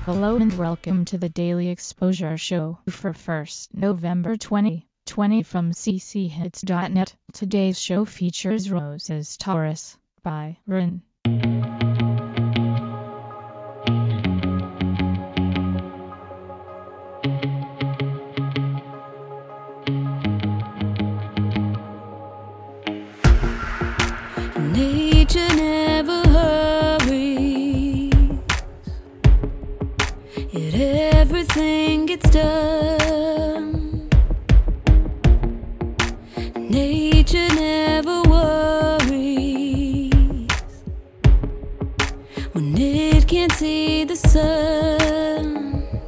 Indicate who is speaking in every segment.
Speaker 1: Hello and welcome to the Daily Exposure Show for 1st November 2020 from cchits.net. Today's show features Roses Taurus by Rin.
Speaker 2: Nature never hurries, yet everything gets done. Nature never worries when it can't see the sun.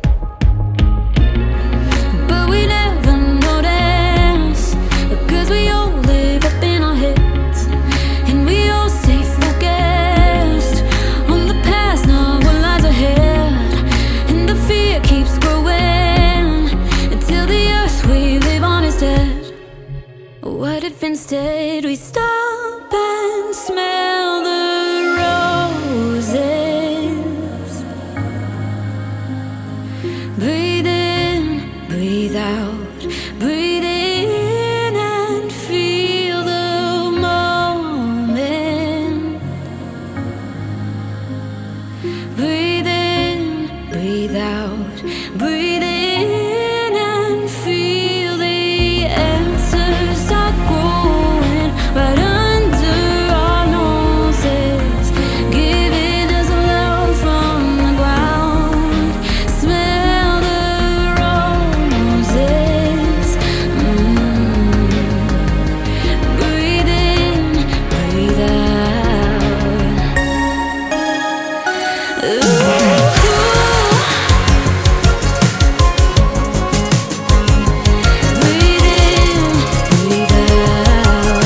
Speaker 2: But we never notice, because we all live up in our heads, and we all stay focused on the past, not what lies ahead. And the fear keeps growing until the earth we live on is dead. What if instead we stop and smell the roses? Breathe in, breathe out, breathe in and feel the moment. Breathe in, breathe out, breathe in and feel the answers are growing right under our noses, giving us love from the ground. Smell the roses. Breathe in, breathe out. Breathe in, breathe out.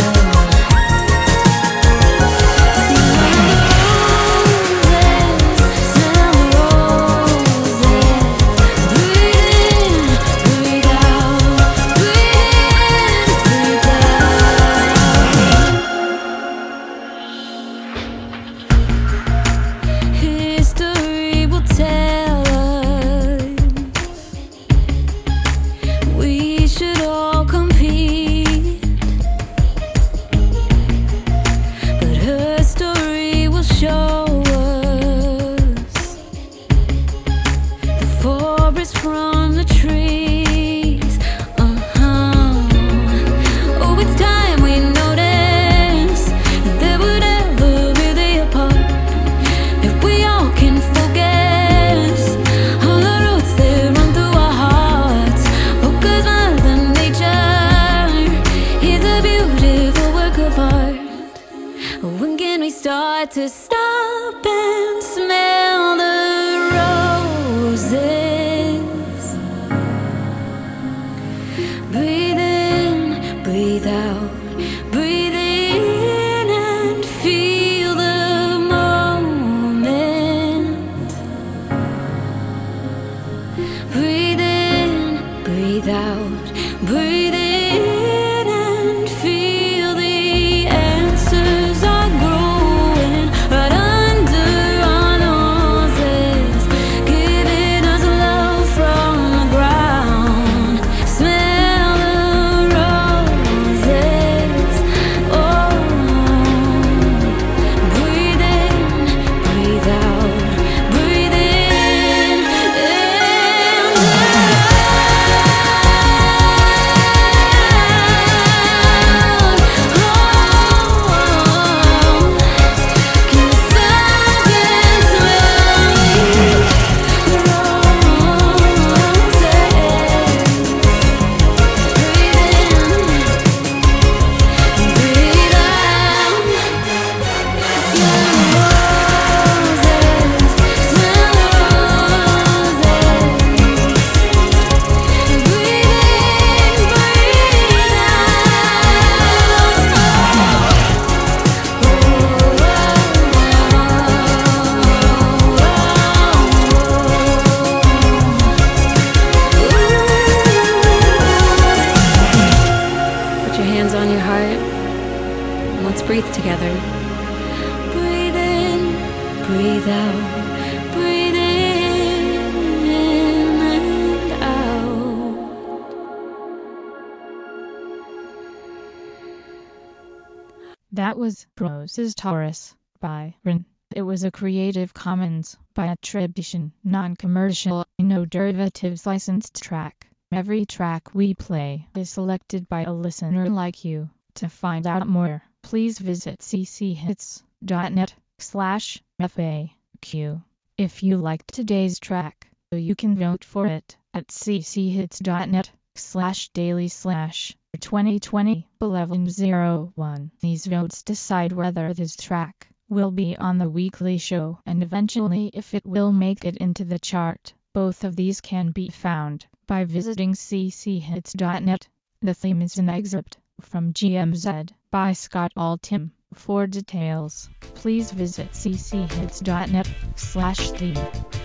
Speaker 2: Smell the roses. Breathe in, breathe out. Breathe in, breathe out. History will tell us we should all compete, but her story will show us the forest from the trees. Oh, it's time we notice that we're never really apart. If we all can focus on the roots that run through our hearts, because Mother Nature is a beautiful work of art. When can we start to stop and smell the roses? Breathe in, breathe out, breathe in and feel the moment. Breathe in, breathe out, breathe in and feel the answers are growing right under our noses, giving us love from the ground. Smell the roses. Oh, breathe in, breathe out, breathe in and
Speaker 3: breathe together.
Speaker 2: Breathe in, breathe out, breathe in.
Speaker 1: That was Roses Taurus by Rin. It was a Creative Commons by attribution, non-commercial, no derivatives licensed track. Every track we play is selected by a listener like you. To find out more, please visit cchits.net/FAQ. If you liked today's track, you can vote for it at cchits.net/daily/2020-1101. These votes decide whether this track will be on the weekly show and eventually if it will make it into the chart. Both of these can be found by visiting cchits.net. The theme is an excerpt from GMZ by Scott Altham. For details, please visit cchits.net/theme.